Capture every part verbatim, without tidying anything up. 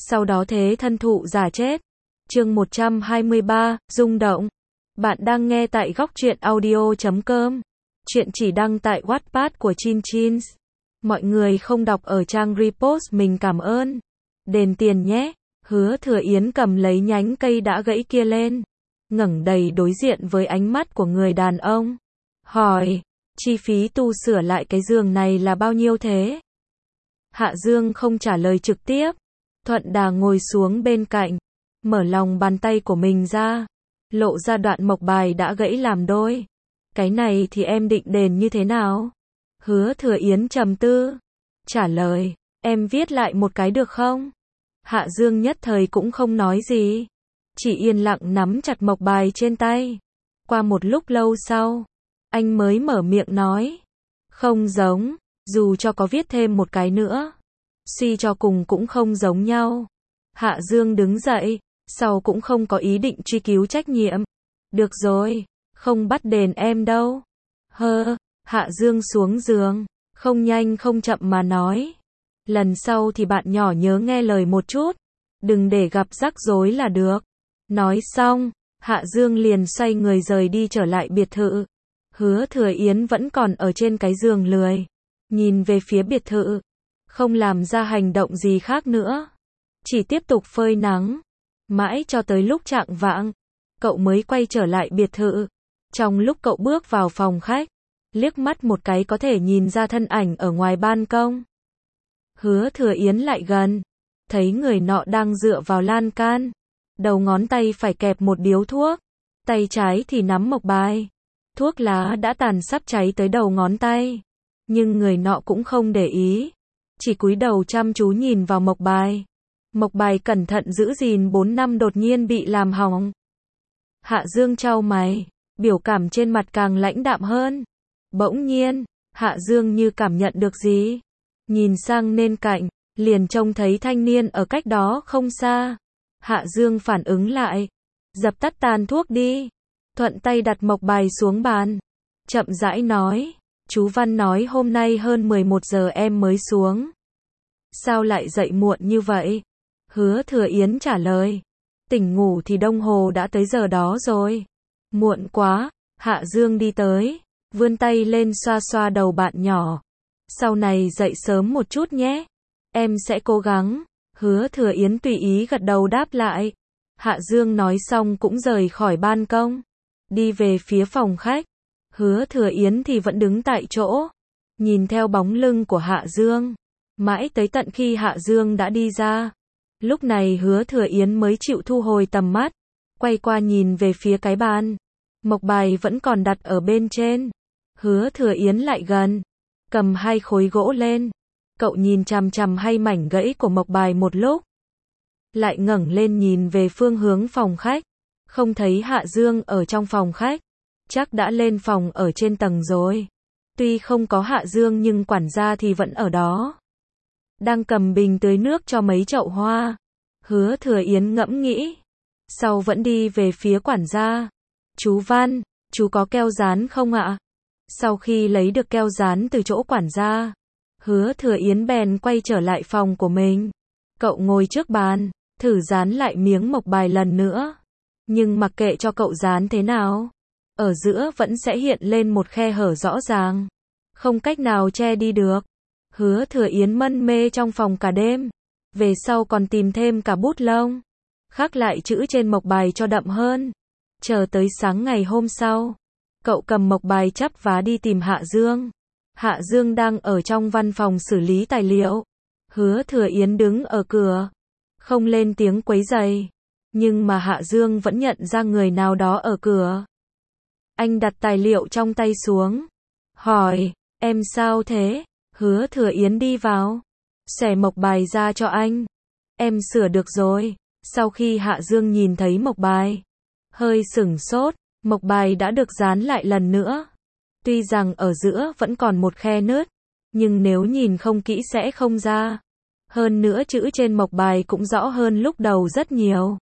sau đó thế thân thụ giả chết. Chương một trăm hai mươi ba, rung động. Bạn đang nghe tại góc truyện audio chấm com. Chuyện chỉ đăng tại Wattpad của Chin Chins. Mọi người không đọc ở trang repost mình cảm ơn. Đền tiền nhé. Hứa Thừa Yến cầm lấy nhánh cây đã gãy kia lên, ngẩng đầy đối diện với ánh mắt của người đàn ông. Hỏi, chi phí tu sửa lại cái giường này là bao nhiêu thế? Hạ Dương không trả lời trực tiếp. Thuận Đà ngồi xuống bên cạnh, mở lòng bàn tay của mình ra, lộ ra đoạn mộc bài đã gãy làm đôi. Cái này thì em định đền như thế nào? Hứa Thừa Yến trầm tư, trả lời, em viết lại một cái được không? Hạ Dương nhất thời cũng không nói gì, chỉ yên lặng nắm chặt mộc bài trên tay. Qua một lúc lâu sau, anh mới mở miệng nói, không giống, dù cho có viết thêm một cái nữa, suy cho cùng cũng không giống nhau. Hạ Dương đứng dậy, sau cũng không có ý định truy cứu trách nhiệm. Được rồi, không bắt đền em đâu. Hơ, Hạ Dương xuống giường, không nhanh không chậm mà nói, lần sau thì bạn nhỏ nhớ nghe lời một chút, đừng để gặp rắc rối là được. Nói xong, Hạ Dương liền xoay người rời đi trở lại biệt thự. Hứa Thừa Yến vẫn còn ở trên cái giường lười, nhìn về phía biệt thự, không làm ra hành động gì khác nữa, chỉ tiếp tục phơi nắng. Mãi cho tới lúc chạng vạng, cậu mới quay trở lại biệt thự. Trong lúc cậu bước vào phòng khách, liếc mắt một cái có thể nhìn ra thân ảnh ở ngoài ban công. Hứa Thừa Yến lại gần, thấy người nọ đang dựa vào lan can, đầu ngón tay phải kẹp một điếu thuốc, tay trái thì nắm mộc bài. Thuốc lá đã tàn sắp cháy tới đầu ngón tay, nhưng người nọ cũng không để ý, chỉ cúi đầu chăm chú nhìn vào mộc bài. Mộc bài cẩn thận giữ gìn bốn năm đột nhiên bị làm hỏng. Hạ Dương chau mày, biểu cảm trên mặt càng lãnh đạm hơn. Bỗng nhiên, Hạ Dương như cảm nhận được gì, nhìn sang bên cạnh, liền trông thấy thanh niên ở cách đó không xa. Hạ Dương phản ứng lại, dập tắt tàn thuốc đi, thuận tay đặt mộc bài xuống bàn, chậm rãi nói, chú Văn nói hôm nay hơn mười một giờ em mới xuống. Sao lại dậy muộn như vậy? Hứa Thừa Yến trả lời, tỉnh ngủ thì đồng hồ đã tới giờ đó rồi. Muộn quá. Hạ Dương đi tới, vươn tay lên xoa xoa đầu bạn nhỏ. Sau này dậy sớm một chút nhé. Em sẽ cố gắng. Hứa Thừa Yến tùy ý gật đầu đáp lại. Hạ Dương nói xong cũng rời khỏi ban công, đi về phía phòng khách. Hứa Thừa Yến thì vẫn đứng tại chỗ, nhìn theo bóng lưng của Hạ Dương, mãi tới tận khi Hạ Dương đã đi ra. Lúc này Hứa Thừa Yến mới chịu thu hồi tầm mắt, quay qua nhìn về phía cái bàn. Mộc bài vẫn còn đặt ở bên trên. Hứa Thừa Yến lại gần, cầm hai khối gỗ lên. Cậu nhìn chằm chằm hai mảnh gãy của mộc bài một lúc, lại ngẩng lên nhìn về phương hướng phòng khách. Không thấy Hạ Dương ở trong phòng khách, chắc đã lên phòng ở trên tầng rồi. Tuy không có Hạ Dương nhưng quản gia thì vẫn ở đó, đang cầm bình tưới nước cho mấy chậu hoa. Hứa Thừa Yến ngẫm nghĩ, sau vẫn đi về phía quản gia. Chú Văn, chú có keo dán không ạ? Sau khi lấy được keo dán từ chỗ quản gia, Hứa Thừa Yến bèn quay trở lại phòng của mình. Cậu ngồi trước bàn, thử dán lại miếng mộc bài lần nữa. Nhưng mặc kệ cho cậu dán thế nào, ở giữa vẫn sẽ hiện lên một khe hở rõ ràng, không cách nào che đi được. Hứa Thừa Yến mân mê trong phòng cả đêm, về sau còn tìm thêm cả bút lông, khắc lại chữ trên mộc bài cho đậm hơn. Chờ tới sáng ngày hôm sau, cậu cầm mộc bài chắp vá đi tìm Hạ Dương. Hạ Dương đang ở trong văn phòng xử lý tài liệu. Hứa Thừa Yến đứng ở cửa, không lên tiếng quấy rầy, nhưng mà Hạ Dương vẫn nhận ra người nào đó ở cửa. Anh đặt tài liệu trong tay xuống, hỏi, em sao thế? Hứa Thừa Yến đi vào, xẻ mộc bài ra cho anh. Em sửa được rồi. Sau khi Hạ Dương nhìn thấy mộc bài, hơi sửng sốt. Mộc bài đã được dán lại lần nữa. Tuy rằng ở giữa vẫn còn một khe nứt, nhưng nếu nhìn không kỹ sẽ không ra. Hơn nữa chữ trên mộc bài cũng rõ hơn lúc đầu rất nhiều.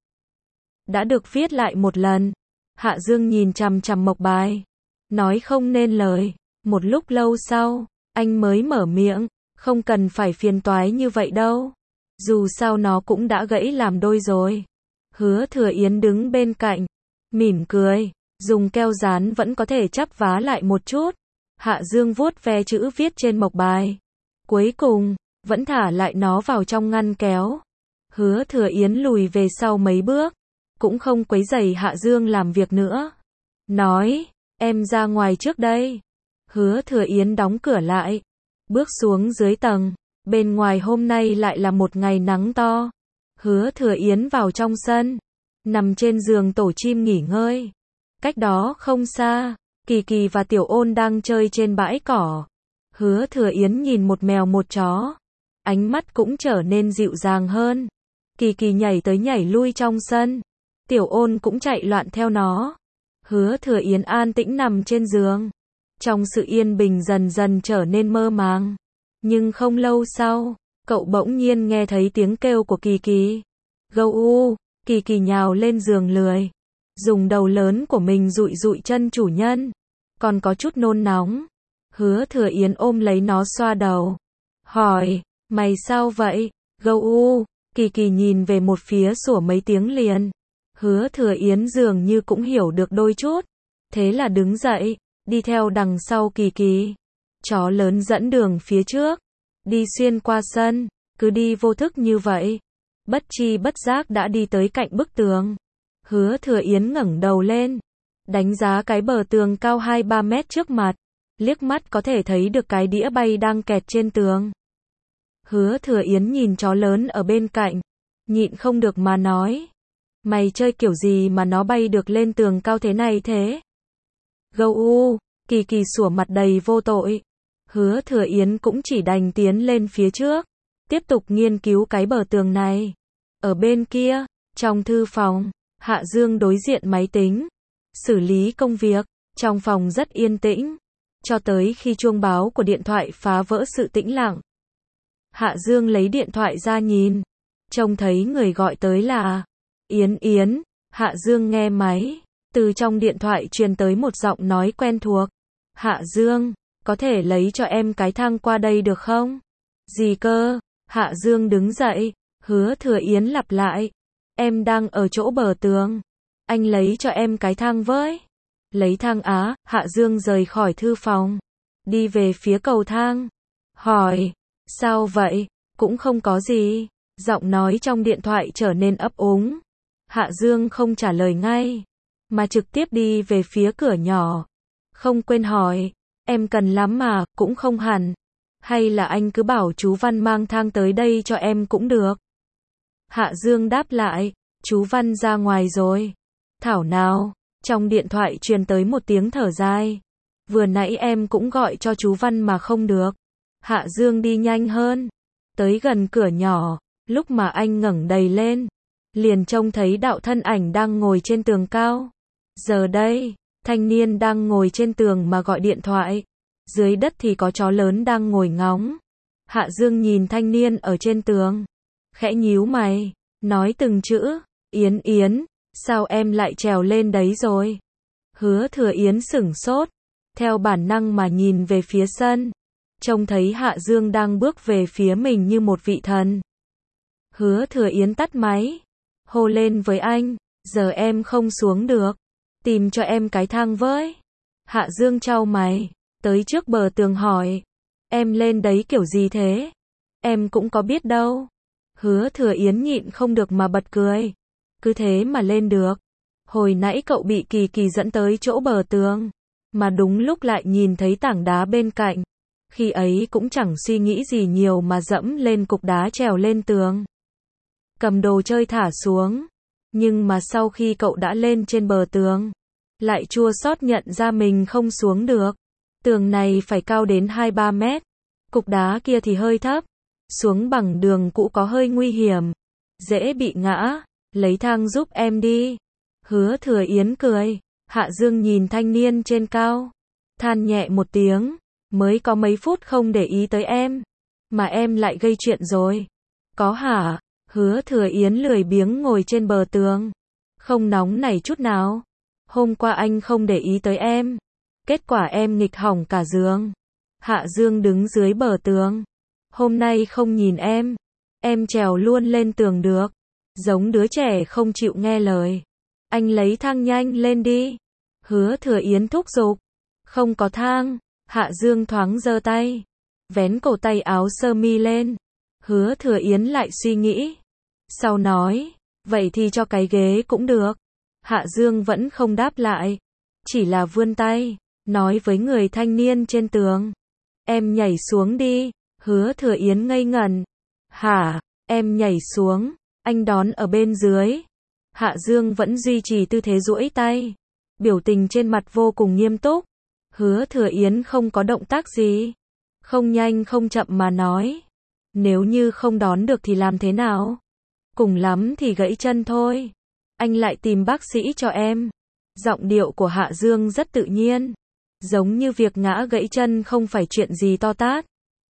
Đã được viết lại một lần. Hạ Dương nhìn chằm chằm mộc bài, nói không nên lời. Một lúc lâu sau, anh mới mở miệng, không cần phải phiền toái như vậy đâu. Dù sao nó cũng đã gãy làm đôi rồi. Hứa Thừa Yến đứng bên cạnh, mỉm cười, dùng keo dán vẫn có thể chắp vá lại một chút. Hạ Dương vuốt ve chữ viết trên mộc bài. Cuối cùng, vẫn thả lại nó vào trong ngăn kéo. Hứa Thừa Yến lùi về sau mấy bước, cũng không quấy rầy Hạ Dương làm việc nữa. Nói, em ra ngoài trước đây. Hứa Thừa Yến đóng cửa lại, bước xuống dưới tầng. Bên ngoài hôm nay lại là một ngày nắng to. Hứa Thừa Yến vào trong sân, nằm trên giường tổ chim nghỉ ngơi. Cách đó không xa, Kỳ Kỳ và Tiểu Ôn đang chơi trên bãi cỏ. Hứa Thừa Yến nhìn một mèo một chó, ánh mắt cũng trở nên dịu dàng hơn. Kỳ Kỳ nhảy tới nhảy lui trong sân, Tiểu Ôn cũng chạy loạn theo nó. Hứa Thừa Yến an tĩnh nằm trên giường. Trong sự yên bình dần dần trở nên mơ màng. Nhưng không lâu sau, cậu bỗng nhiên nghe thấy tiếng kêu của Kỳ Kỳ. Gâu u, Kỳ Kỳ nhào lên giường lười, dùng đầu lớn của mình dụi dụi chân chủ nhân, còn có chút nôn nóng. Hứa Thừa Yến ôm lấy nó xoa đầu, hỏi, mày sao vậy? Gâu u, Kỳ Kỳ nhìn về một phía sủa mấy tiếng liền. Hứa Thừa Yến dường như cũng hiểu được đôi chút, thế là đứng dậy, đi theo đằng sau Kỳ Kỳ. Chó lớn dẫn đường phía trước, đi xuyên qua sân, cứ đi vô thức như vậy. Bất chi bất giác đã đi tới cạnh bức tường. Hứa Thừa Yến ngẩng đầu lên, đánh giá cái bờ tường cao hai ba mét trước mặt, liếc mắt có thể thấy được cái đĩa bay đang kẹt trên tường. Hứa Thừa Yến nhìn chó lớn ở bên cạnh, nhịn không được mà nói, mày chơi kiểu gì mà nó bay được lên tường cao thế này thế? Gâu u, Kỳ Kỳ sủa mặt đầy vô tội. Hứa Thừa Yến cũng chỉ đành tiến lên phía trước, tiếp tục nghiên cứu cái bờ tường này. Ở bên kia, trong thư phòng, Hạ Dương đối diện máy tính, xử lý công việc. Trong phòng rất yên tĩnh, cho tới khi chuông báo của điện thoại phá vỡ sự tĩnh lặng. Hạ Dương lấy điện thoại ra nhìn, trông thấy người gọi tới là Yến Yến. Hạ Dương nghe máy, từ trong điện thoại truyền tới một giọng nói quen thuộc. Hạ Dương, có thể lấy cho em cái thang qua đây được không? Gì cơ? Hạ Dương đứng dậy, Hứa Thừa Yến lặp lại. Em đang ở chỗ bờ tường. Anh lấy cho em cái thang với. Lấy thang á, Hạ Dương rời khỏi thư phòng, đi về phía cầu thang. Hỏi, sao vậy? Cũng không có gì. Giọng nói trong điện thoại trở nên ấp úng. Hạ Dương không trả lời ngay, mà trực tiếp đi về phía cửa nhỏ. Không quên hỏi, em cần lắm mà, cũng không hẳn. Hay là anh cứ bảo chú Văn mang thang tới đây cho em cũng được. Hạ Dương đáp lại, chú Văn ra ngoài rồi. Thảo nào, trong điện thoại truyền tới một tiếng thở dài. Vừa nãy em cũng gọi cho chú Văn mà không được. Hạ Dương đi nhanh hơn, tới gần cửa nhỏ, lúc mà anh ngẩng đầy lên, liền trông thấy đạo thân ảnh đang ngồi trên tường cao. Giờ đây, thanh niên đang ngồi trên tường mà gọi điện thoại. Dưới đất thì có chó lớn đang ngồi ngóng. Hạ Dương nhìn thanh niên ở trên tường, khẽ nhíu mày, nói từng chữ, Yến Yến, sao em lại trèo lên đấy rồi? Hứa Thừa Yến sửng sốt, theo bản năng mà nhìn về phía sân, trông thấy Hạ Dương đang bước về phía mình như một vị thần. Hứa Thừa Yến tắt máy, hô lên với anh, giờ em không xuống được, tìm cho em cái thang với. Hạ Dương chau mày, tới trước bờ tường hỏi, em lên đấy kiểu gì thế? Em cũng có biết đâu. Hứa Thừa Yến nhịn không được mà bật cười, cứ thế mà lên được. Hồi nãy cậu bị Kỳ Kỳ dẫn tới chỗ bờ tường, mà đúng lúc lại nhìn thấy tảng đá bên cạnh. Khi ấy cũng chẳng suy nghĩ gì nhiều mà dẫm lên cục đá trèo lên tường. Cầm đồ chơi thả xuống. Nhưng mà sau khi cậu đã lên trên bờ tường, lại chua xót nhận ra mình không xuống được. Tường này phải cao đến hai ba mét. Cục đá kia thì hơi thấp. Xuống bằng đường cũ có hơi nguy hiểm. Dễ bị ngã. Lấy thang giúp em đi. Hứa Thừa Yến cười. Hạ Dương nhìn thanh niên trên cao, than nhẹ một tiếng. Mới có mấy phút không để ý tới em, mà em lại gây chuyện rồi. Có hả? Hứa Thừa Yến lười biếng ngồi trên bờ tường, không nóng nảy chút nào. Hôm qua anh không để ý tới em, kết quả em nghịch hỏng cả giường. Hạ Dương đứng dưới bờ tường. Hôm nay không nhìn em, Em trèo luôn lên tường được. Giống đứa trẻ không chịu nghe lời. Anh lấy thang nhanh lên đi. Hứa Thừa Yến thúc giục. Không có thang. Hạ Dương thoáng giơ tay. Vén cổ tay áo sơ mi lên. Hứa Thừa Yến lại suy nghĩ. Sau nói. Vậy thì cho cái ghế cũng được. Hạ Dương vẫn không đáp lại. Chỉ là vươn tay. Nói với người thanh niên trên tường. Em nhảy xuống đi. Hứa Thừa Yến ngây ngẩn. Hả? Em nhảy xuống. Anh đón ở bên dưới. Hạ Dương vẫn duy trì tư thế duỗi tay. Biểu tình trên mặt vô cùng nghiêm túc. Hứa Thừa Yến không có động tác gì. Không nhanh không chậm mà nói. Nếu như không đón được thì làm thế nào? Cùng lắm thì gãy chân thôi. Anh lại tìm bác sĩ cho em. Giọng điệu của Hạ Dương rất tự nhiên. Giống như việc ngã gãy chân không phải chuyện gì to tát.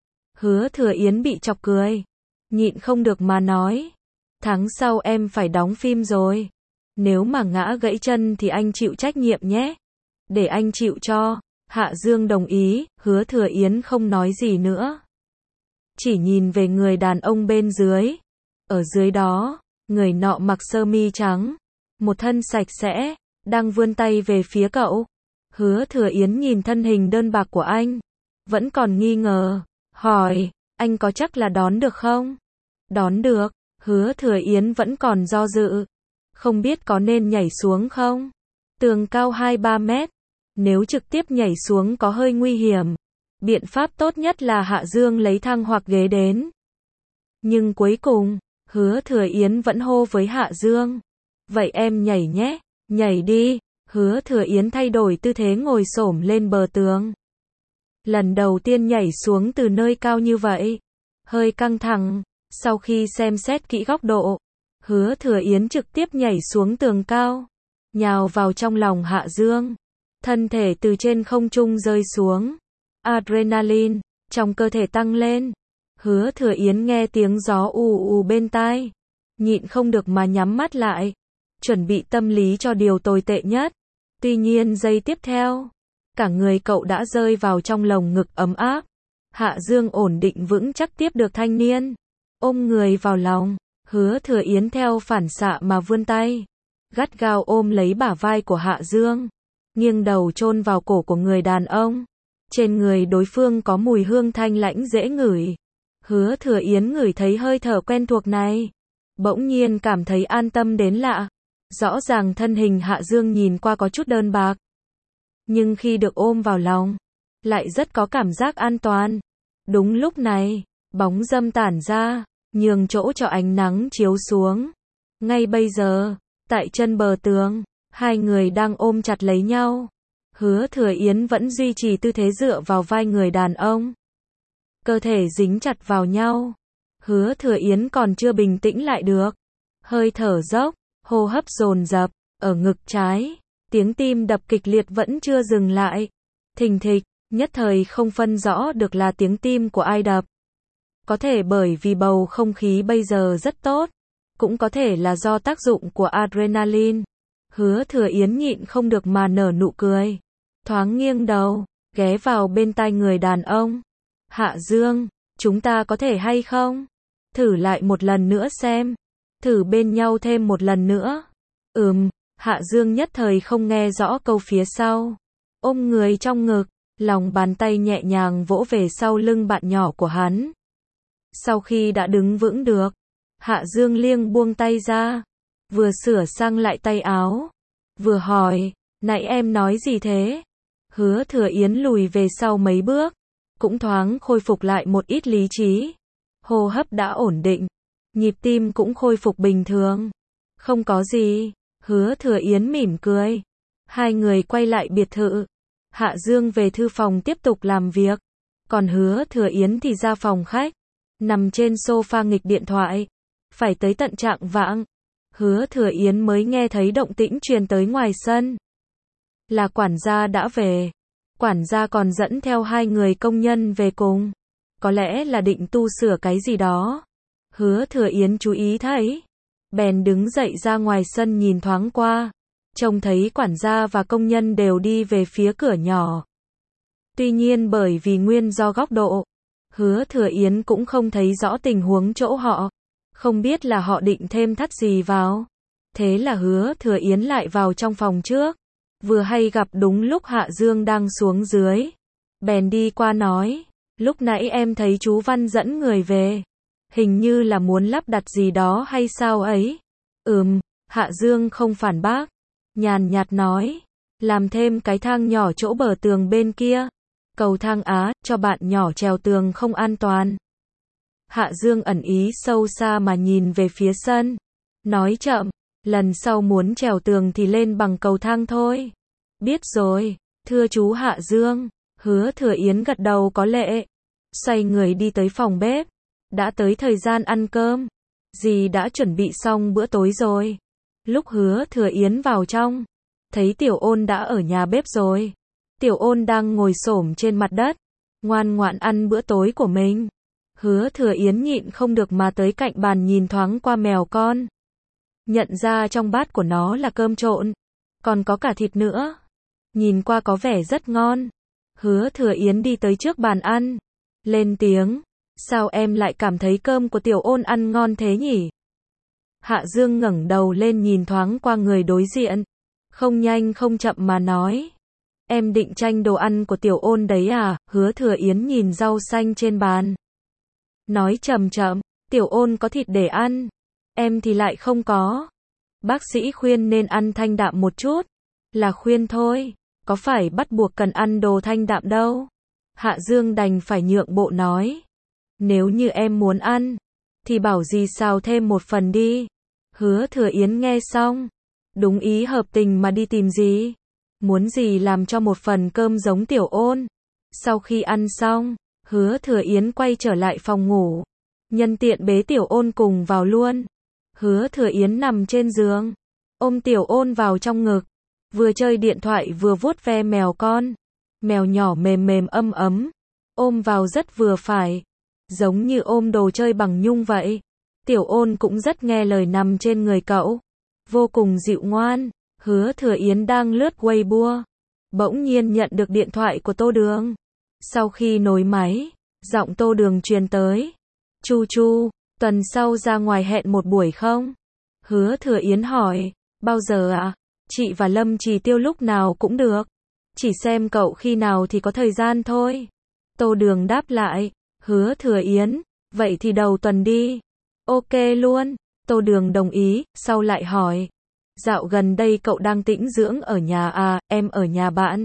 Hứa Thừa Yến bị chọc cười. Nhịn không được mà nói. Tháng sau em phải đóng phim rồi. Nếu mà ngã gãy chân thì anh chịu trách nhiệm nhé. Để anh chịu cho. Hạ Dương đồng ý. Hứa Thừa Yến không nói gì nữa. Chỉ nhìn về người đàn ông bên dưới. Ở dưới đó, người nọ mặc sơ mi trắng. Một thân sạch sẽ. Đang vươn tay về phía cậu. Hứa Thừa Yến nhìn thân hình đơn bạc của anh. Vẫn còn nghi ngờ. Hỏi, anh có chắc là đón được không? Đón được. Hứa Thừa Yến vẫn còn do dự. Không biết có nên nhảy xuống không? Tường cao hai ba mét. Nếu trực tiếp nhảy xuống có hơi nguy hiểm. Biện pháp tốt nhất là Hạ Dương lấy thang hoặc ghế đến. Nhưng cuối cùng, Hứa Thừa Yến vẫn hô với Hạ Dương. Vậy em nhảy nhé. Nhảy đi. Hứa Thừa Yến thay đổi tư thế ngồi xổm lên bờ tường. Lần đầu tiên nhảy xuống từ nơi cao như vậy. Hơi căng thẳng. Sau khi xem xét kỹ góc độ, Hứa Thừa Yến trực tiếp nhảy xuống tường cao. Nhào vào trong lòng Hạ Dương. Thân thể từ trên không trung rơi xuống. Adrenaline trong cơ thể tăng lên. Hứa Thừa Yến nghe tiếng gió ù ù bên tai. Nhịn không được mà nhắm mắt lại. Chuẩn bị tâm lý cho điều tồi tệ nhất. Tuy nhiên giây tiếp theo, cả người cậu đã rơi vào trong lồng ngực ấm áp. Hạ Dương ổn định vững chắc tiếp được thanh niên. Ôm người vào lòng. Hứa Thừa Yến theo phản xạ mà vươn tay. Gắt gao ôm lấy bả vai của Hạ Dương. Nghiêng đầu chôn vào cổ của người đàn ông. Trên người đối phương có mùi hương thanh lãnh dễ ngửi. Hứa Thừa Yến ngửi thấy hơi thở quen thuộc này. Bỗng nhiên cảm thấy an tâm đến lạ. Rõ ràng thân hình Hạ Dương nhìn qua có chút đơn bạc. Nhưng khi được ôm vào lòng, lại rất có cảm giác an toàn. Đúng lúc này, bóng râm tản ra, nhường chỗ cho ánh nắng chiếu xuống. Ngay bây giờ, tại chân bờ tường, hai người đang ôm chặt lấy nhau. Hứa Thừa Yến vẫn duy trì tư thế dựa vào vai người đàn ông. Cơ thể dính chặt vào nhau. Hứa Thừa Yến còn chưa bình tĩnh lại được. Hơi thở dốc, hô hấp dồn dập, ở ngực trái. Tiếng tim đập kịch liệt vẫn chưa dừng lại. Thình thịch, nhất thời không phân rõ được là tiếng tim của ai đập. Có thể bởi vì bầu không khí bây giờ rất tốt. Cũng có thể là do tác dụng của adrenaline. Hứa Thừa Yến nhịn không được mà nở nụ cười. Thoáng nghiêng đầu, ghé vào bên tai người đàn ông. Hạ Dương, chúng ta có thể hay không? Thử lại một lần nữa xem. Thử bên nhau thêm một lần nữa. Ừm, Hạ Dương nhất thời không nghe rõ câu phía sau. Ôm người trong ngực, lòng bàn tay nhẹ nhàng vỗ về sau lưng bạn nhỏ của hắn. Sau khi đã đứng vững được, Hạ Dương liêng buông tay ra. Vừa sửa sang lại tay áo. Vừa hỏi, nãy em nói gì thế? Hứa Thừa Yến lùi về sau mấy bước. Cũng thoáng khôi phục lại một ít lý trí. Hô hấp đã ổn định. Nhịp tim cũng khôi phục bình thường. Không có gì. Hứa Thừa Yến mỉm cười. Hai người quay lại biệt thự. Hạ Dương về thư phòng tiếp tục làm việc. Còn Hứa Thừa Yến thì ra phòng khách. Nằm trên sofa nghịch điện thoại. Phải tới tận trạng vạng. Hứa Thừa Yến mới nghe thấy động tĩnh truyền tới ngoài sân. Là quản gia đã về. Quản gia còn dẫn theo hai người công nhân về cùng. Có lẽ là định tu sửa cái gì đó. Hứa Thừa Yến chú ý thấy. Bèn đứng dậy ra ngoài sân nhìn thoáng qua. Trông thấy quản gia và công nhân đều đi về phía cửa nhỏ. Tuy nhiên bởi vì nguyên do góc độ, Hứa Thừa Yến cũng không thấy rõ tình huống chỗ họ. Không biết là họ định thêm thắt gì vào. Thế là Hứa Thừa Yến lại vào trong phòng trước. Vừa hay gặp đúng lúc Hạ Dương đang xuống dưới. Bèn đi qua nói, lúc nãy em thấy chú Văn dẫn người về. Hình như là muốn lắp đặt gì đó hay sao ấy. Ừm, Hạ Dương không phản bác. Nhàn nhạt nói, làm thêm cái thang nhỏ chỗ bờ tường bên kia. Cầu thang á, cho bạn nhỏ trèo tường không an toàn. Hạ Dương ẩn ý sâu xa mà nhìn về phía sân. Nói chậm, lần sau muốn trèo tường thì lên bằng cầu thang thôi. Biết rồi, thưa chú Hạ Dương. Hứa Thừa Yến gật đầu có lệ. Xoay người đi tới phòng bếp. Đã tới thời gian ăn cơm. Dì đã chuẩn bị xong bữa tối rồi. Lúc Hứa Thừa Yến vào trong, thấy Tiểu Ôn đã ở nhà bếp rồi. Tiểu Ôn đang ngồi xổm trên mặt đất, ngoan ngoãn ăn bữa tối của mình. Hứa Thừa Yến nhịn không được mà tới cạnh bàn nhìn thoáng qua mèo con. Nhận ra trong bát của nó là cơm trộn, còn có cả thịt nữa. Nhìn qua có vẻ rất ngon. Hứa Thừa Yến đi tới trước bàn ăn, lên tiếng, sao em lại cảm thấy cơm của Tiểu Ôn ăn ngon thế nhỉ? Hạ Dương ngẩng đầu lên nhìn thoáng qua người đối diện, không nhanh không chậm mà nói, em định tranh đồ ăn của Tiểu Ôn đấy à? Hứa Thừa Yến nhìn rau xanh trên bàn, nói chậm chậm, Tiểu Ôn có thịt để ăn, em thì lại không có. Bác sĩ khuyên nên ăn thanh đạm một chút, là khuyên thôi, có phải bắt buộc cần ăn đồ thanh đạm đâu. Hạ Dương đành phải nhượng bộ nói, nếu như em muốn ăn, thì bảo dì xào thêm một phần đi. Hứa Thừa Yến nghe xong, đúng ý hợp tình mà đi tìm dì, muốn dì làm cho một phần cơm giống Tiểu Ôn. Sau khi ăn xong, Hứa Thừa Yến quay trở lại phòng ngủ, nhân tiện bế Tiểu Ôn cùng vào luôn. Hứa Thừa Yến nằm trên giường, ôm Tiểu Ôn vào trong ngực, vừa chơi điện thoại vừa vuốt ve mèo con. Mèo nhỏ mềm mềm ấm ấm, ôm vào rất vừa phải, giống như ôm đồ chơi bằng nhung vậy. Tiểu Ôn cũng rất nghe lời nằm trên người cậu, vô cùng dịu ngoan. Hứa Thừa Yến đang lướt Weibo, bỗng nhiên nhận được điện thoại của Tô Đường. Sau khi nối máy, giọng Tô Đường truyền tới, Chu Chu, tuần sau ra ngoài hẹn một buổi không? Hứa Thừa Yến hỏi, bao giờ ạ? À? Chị và Lâm Trì Tiêu lúc nào cũng được, chỉ xem cậu khi nào thì có thời gian thôi. Tô Đường đáp lại, Hứa Thừa Yến, vậy thì đầu tuần đi. Ok luôn. Tô Đường đồng ý, sau lại hỏi, dạo gần đây cậu đang tĩnh dưỡng ở nhà à? Em ở nhà bạn.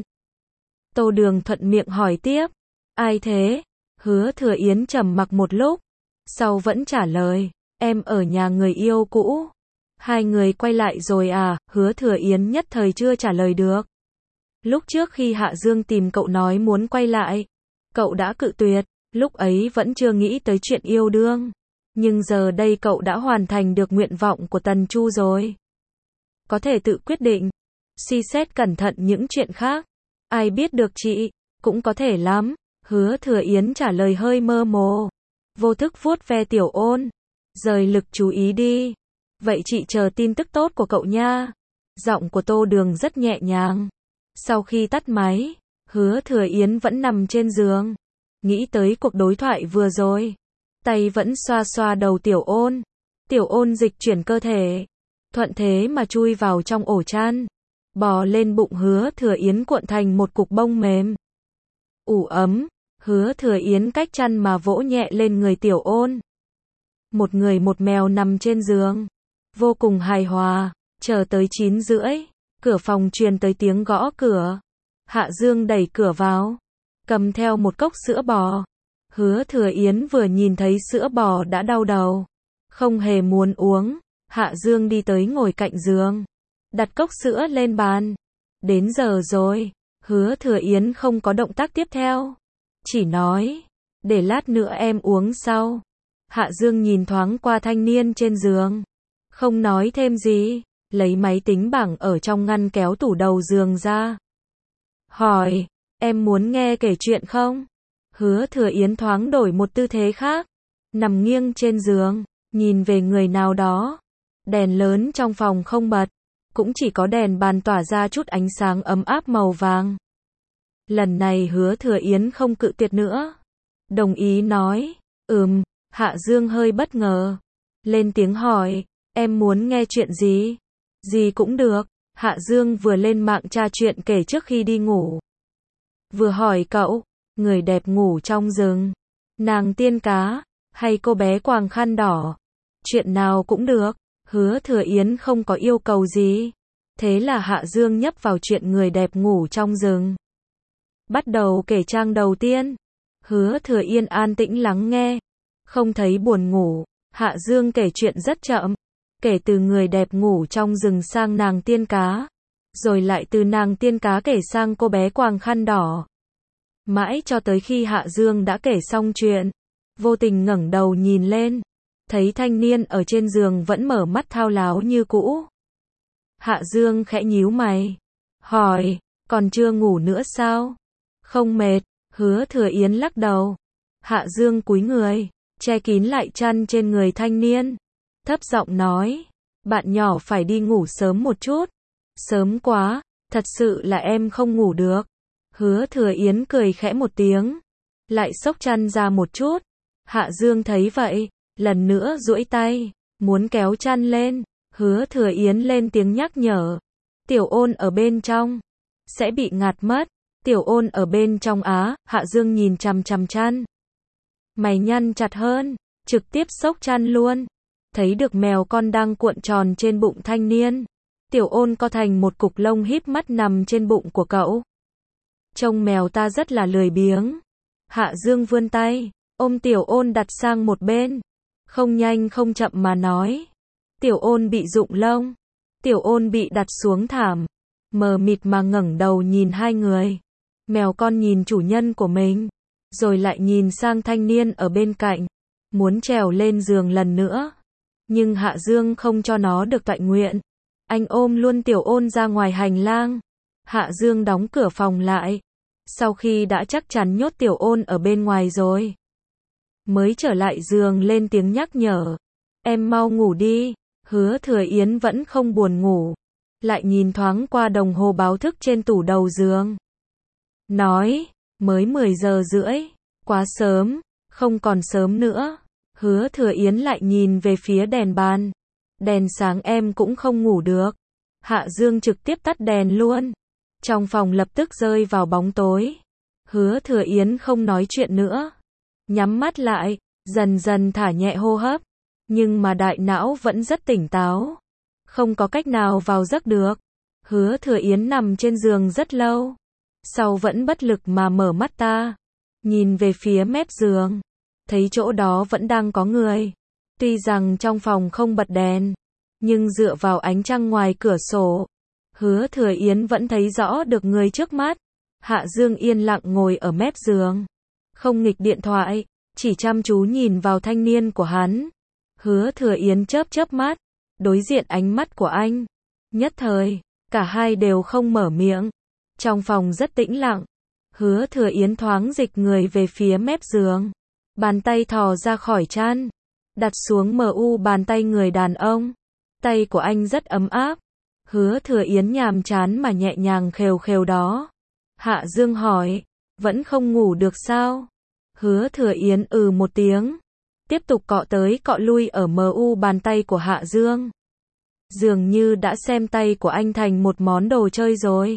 Tô Đường thuận miệng hỏi tiếp, ai thế? Hứa Thừa Yến trầm mặc một lúc, sau vẫn trả lời, em ở nhà người yêu cũ. Hai người quay lại rồi à? Hứa Thừa Yến nhất thời chưa trả lời được. Lúc trước khi Hạ Dương tìm cậu nói muốn quay lại, cậu đã cự tuyệt, lúc ấy vẫn chưa nghĩ tới chuyện yêu đương. Nhưng giờ đây cậu đã hoàn thành được nguyện vọng của Tần Chu rồi. Có thể tự quyết định, suy xét cẩn thận những chuyện khác. Ai biết được chị, cũng có thể lắm. Hứa Thừa Yến trả lời hơi mơ hồ, vô thức vuốt ve Tiểu Ôn, rời lực chú ý đi. Vậy chị chờ tin tức tốt của cậu nha. Giọng của Tô Đường rất nhẹ nhàng. Sau khi tắt máy, Hứa Thừa Yến vẫn nằm trên giường, nghĩ tới cuộc đối thoại vừa rồi. Tay vẫn xoa xoa đầu Tiểu Ôn. Tiểu Ôn dịch chuyển cơ thể, thuận thế mà chui vào trong ổ chăn, bò lên bụng Hứa Thừa Yến cuộn thành một cục bông mềm. Ủ ấm, Hứa Thừa Yến cách chăn mà vỗ nhẹ lên người Tiểu Ôn. Một người một mèo nằm trên giường, vô cùng hài hòa. Chờ tới chín rưỡi, cửa phòng truyền tới tiếng gõ cửa. Hạ Dương đẩy cửa vào, cầm theo một cốc sữa bò. Hứa Thừa Yến vừa nhìn thấy sữa bò đã đau đầu, không hề muốn uống. Hạ Dương đi tới ngồi cạnh giường, đặt cốc sữa lên bàn. Đến giờ rồi. Hứa Thừa Yến không có động tác tiếp theo, chỉ nói, để lát nữa em uống sau. Hạ Dương nhìn thoáng qua thanh niên trên giường, không nói thêm gì, lấy máy tính bảng ở trong ngăn kéo tủ đầu giường ra, hỏi, em muốn nghe kể chuyện không? Hứa Thừa Yến thoáng đổi một tư thế khác, nằm nghiêng trên giường, nhìn về người nào đó. Đèn lớn trong phòng không bật, cũng chỉ có đèn bàn tỏa ra chút ánh sáng ấm áp màu vàng. Lần này Hứa Thừa Yến không cự tuyệt nữa, đồng ý nói, ừm. Hạ Dương hơi bất ngờ, lên tiếng hỏi, em muốn nghe chuyện gì? Gì cũng được. Hạ Dương vừa lên mạng tra chuyện kể trước khi đi ngủ. Vừa hỏi cậu, người đẹp ngủ trong rừng, nàng tiên cá, hay cô bé quàng khăn đỏ? Chuyện nào cũng được. Hứa Thừa Yến không có yêu cầu gì. Thế là Hạ Dương nhấp vào chuyện người đẹp ngủ trong rừng. Bắt đầu kể trang đầu tiên. Hứa Thừa Yên an tĩnh lắng nghe. Không thấy buồn ngủ. Hạ Dương kể chuyện rất chậm. Kể từ người đẹp ngủ trong rừng sang nàng tiên cá. Rồi lại từ nàng tiên cá kể sang cô bé quàng khăn đỏ. Mãi cho tới khi Hạ Dương đã kể xong chuyện. Vô tình ngẩng đầu nhìn lên. Thấy thanh niên ở trên giường vẫn mở mắt thao láo như cũ. Hạ Dương khẽ nhíu mày. Hỏi, còn chưa ngủ nữa sao? Không mệt. Hứa Thừa Yến lắc đầu. Hạ Dương cúi người, che kín lại chăn trên người thanh niên. Thấp giọng nói, bạn nhỏ phải đi ngủ sớm một chút. Sớm quá, thật sự là em không ngủ được. Hứa Thừa Yến cười khẽ một tiếng. Lại xốc chăn ra một chút. Hạ Dương thấy vậy, lần nữa duỗi tay, muốn kéo chăn lên. Hứa Thừa Yến lên tiếng nhắc nhở. Tiểu Ôn ở bên trong, sẽ bị ngạt mất. Tiểu Ôn ở bên trong á. Hạ Dương nhìn chằm chằm chăn. Mày nhăn chặt hơn, trực tiếp xốc chăn luôn. Thấy được mèo con đang cuộn tròn trên bụng thanh niên. Tiểu Ôn co thành một cục lông híp mắt nằm trên bụng của cậu. Trông mèo ta rất là lười biếng. Hạ Dương vươn tay, ôm Tiểu Ôn đặt sang một bên. Không nhanh không chậm mà nói. Tiểu Ôn bị rụng lông. Tiểu Ôn bị đặt xuống thảm. Mờ mịt mà ngẩng đầu nhìn hai người. Mèo con nhìn chủ nhân của mình. Rồi lại nhìn sang thanh niên ở bên cạnh. Muốn trèo lên giường lần nữa. Nhưng Hạ Dương không cho nó được toại nguyện. Anh ôm luôn Tiểu Ôn ra ngoài hành lang. Hạ Dương đóng cửa phòng lại. Sau khi đã chắc chắn nhốt Tiểu Ôn ở bên ngoài rồi, mới trở lại giường lên tiếng nhắc nhở. Em mau ngủ đi. Hứa Thừa Yến vẫn không buồn ngủ. Lại nhìn thoáng qua đồng hồ báo thức trên tủ đầu giường. Nói, mới mười giờ rưỡi. Quá sớm, không còn sớm nữa. Hứa Thừa Yến lại nhìn về phía đèn bàn. Đèn sáng em cũng không ngủ được. Hạ Dương trực tiếp tắt đèn luôn. Trong phòng lập tức rơi vào bóng tối. Hứa Thừa Yến không nói chuyện nữa. Nhắm mắt lại, dần dần thả nhẹ hô hấp. Nhưng mà đại não vẫn rất tỉnh táo. Không có cách nào vào giấc được. Hứa Thừa Yến nằm trên giường rất lâu. Sau vẫn bất lực mà mở mắt ta. Nhìn về phía mép giường. Thấy chỗ đó vẫn đang có người. Tuy rằng trong phòng không bật đèn. Nhưng dựa vào ánh trăng ngoài cửa sổ. Hứa Thừa Yến vẫn thấy rõ được người trước mắt. Hạ Dương yên lặng ngồi ở mép giường. Không nghịch điện thoại. Chỉ chăm chú nhìn vào thanh niên của hắn. Hứa Thừa Yến chớp chớp mắt. Đối diện ánh mắt của anh. Nhất thời, cả hai đều không mở miệng. Trong phòng rất tĩnh lặng. Hứa Thừa Yến thoáng dịch người về phía mép giường. Bàn tay thò ra khỏi chăn. Đặt xuống mờ u bàn tay người đàn ông. Tay của anh rất ấm áp. Hứa Thừa Yến nhàm chán mà nhẹ nhàng khều khều đó. Hạ Dương hỏi, vẫn không ngủ được sao? Hứa Thừa Yến ừ một tiếng. Tiếp tục cọ tới cọ lui ở mờ u bàn tay của Hạ Dương. Dường như đã xem tay của anh thành một món đồ chơi rồi.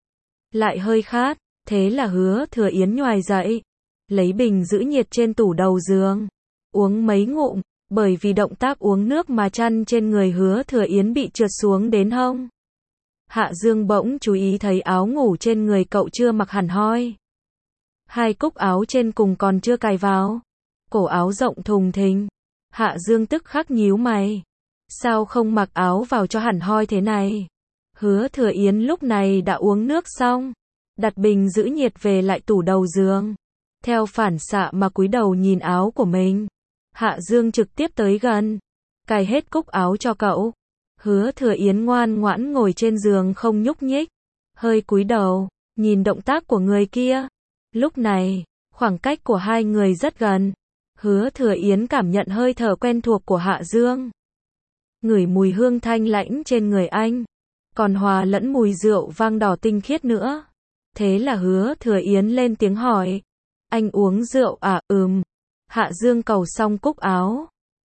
Lại hơi khát, thế là Hứa Thừa Yến nhoài dậy. Lấy bình giữ nhiệt trên tủ đầu giường. Uống mấy ngụm, bởi vì động tác uống nước mà chăn trên người Hứa Thừa Yến bị trượt xuống đến hông. Hạ Dương bỗng chú ý thấy áo ngủ trên người cậu chưa mặc hẳn hoi. Hai cúc áo trên cùng còn chưa cài vào. Cổ áo rộng thùng thình. Hạ Dương tức khắc nhíu mày. Sao không mặc áo vào cho hẳn hoi thế này? Hứa Thừa Yến lúc này đã uống nước xong. Đặt bình giữ nhiệt về lại tủ đầu giường. Theo phản xạ mà cúi đầu nhìn áo của mình. Hạ Dương trực tiếp tới gần. Cài hết cúc áo cho cậu. Hứa Thừa Yến ngoan ngoãn ngồi trên giường không nhúc nhích. Hơi cúi đầu, nhìn động tác của người kia. Lúc này, khoảng cách của hai người rất gần. Hứa Thừa Yến cảm nhận hơi thở quen thuộc của Hạ Dương. Ngửi mùi hương thanh lãnh trên người anh. Còn hòa lẫn mùi rượu vang đỏ tinh khiết nữa. Thế là Hứa Thừa Yến lên tiếng hỏi. Anh uống rượu à? Ừm. Hạ Dương cầu xong cúc áo.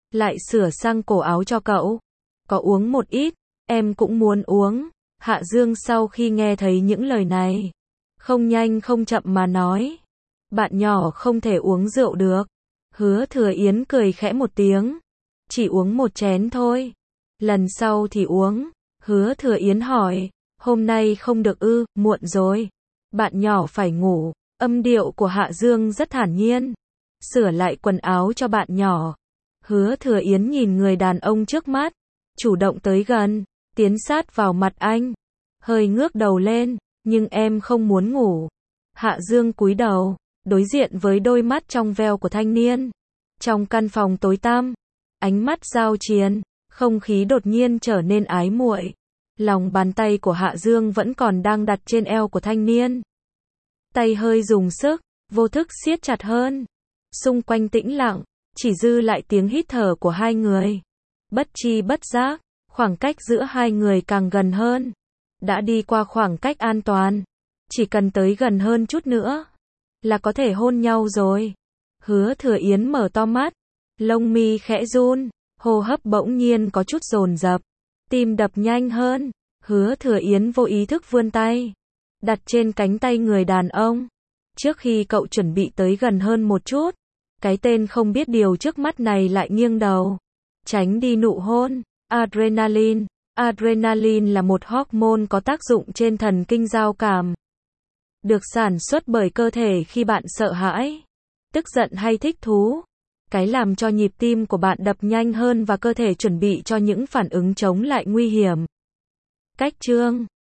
lại sửa sang cổ áo cho cậu. Có uống một ít, em cũng muốn uống. Hạ Dương sau khi nghe thấy những lời này, không nhanh không chậm mà nói. Bạn nhỏ không thể uống rượu được. Hứa Thừa Yến cười khẽ một tiếng. Chỉ uống một chén thôi. Lần sau thì uống. Hứa Thừa Yến hỏi, hôm nay không được ư, muộn rồi. Bạn nhỏ phải ngủ. Âm điệu của Hạ Dương rất thản nhiên. Sửa lại quần áo cho bạn nhỏ. Hứa Thừa Yến nhìn người đàn ông trước mắt, chủ động tới gần, tiến sát vào mặt anh. Hơi ngước đầu lên, nhưng em không muốn ngủ. Hạ Dương cúi đầu, đối diện với đôi mắt trong veo của thanh niên. Trong căn phòng tối tăm, ánh mắt giao chiến, không khí đột nhiên trở nên ái muội. Lòng bàn tay của Hạ Dương vẫn còn đang đặt trên eo của thanh niên. Tay hơi dùng sức, vô thức siết chặt hơn. Xung quanh tĩnh lặng, chỉ dư lại tiếng hít thở của hai người. Bất chi bất giác, khoảng cách giữa hai người càng gần hơn. Đã đi qua khoảng cách an toàn. Chỉ cần tới gần hơn chút nữa, là có thể hôn nhau rồi. Hứa Thừa Yến mở to mắt, lông mi khẽ run, hô hấp bỗng nhiên có chút dồn dập, tim đập nhanh hơn. Hứa Thừa Yến vô ý thức vươn tay, đặt trên cánh tay người đàn ông. Trước khi cậu chuẩn bị tới gần hơn một chút, cái tên không biết điều trước mắt này lại nghiêng đầu, tránh đi nụ hôn. Adrenaline. Adrenaline là một hormone có tác dụng trên thần kinh giao cảm. Được sản xuất bởi cơ thể khi bạn sợ hãi, tức giận hay thích thú. Cái làm cho nhịp tim của bạn đập nhanh hơn và cơ thể chuẩn bị cho những phản ứng chống lại nguy hiểm. Cách chương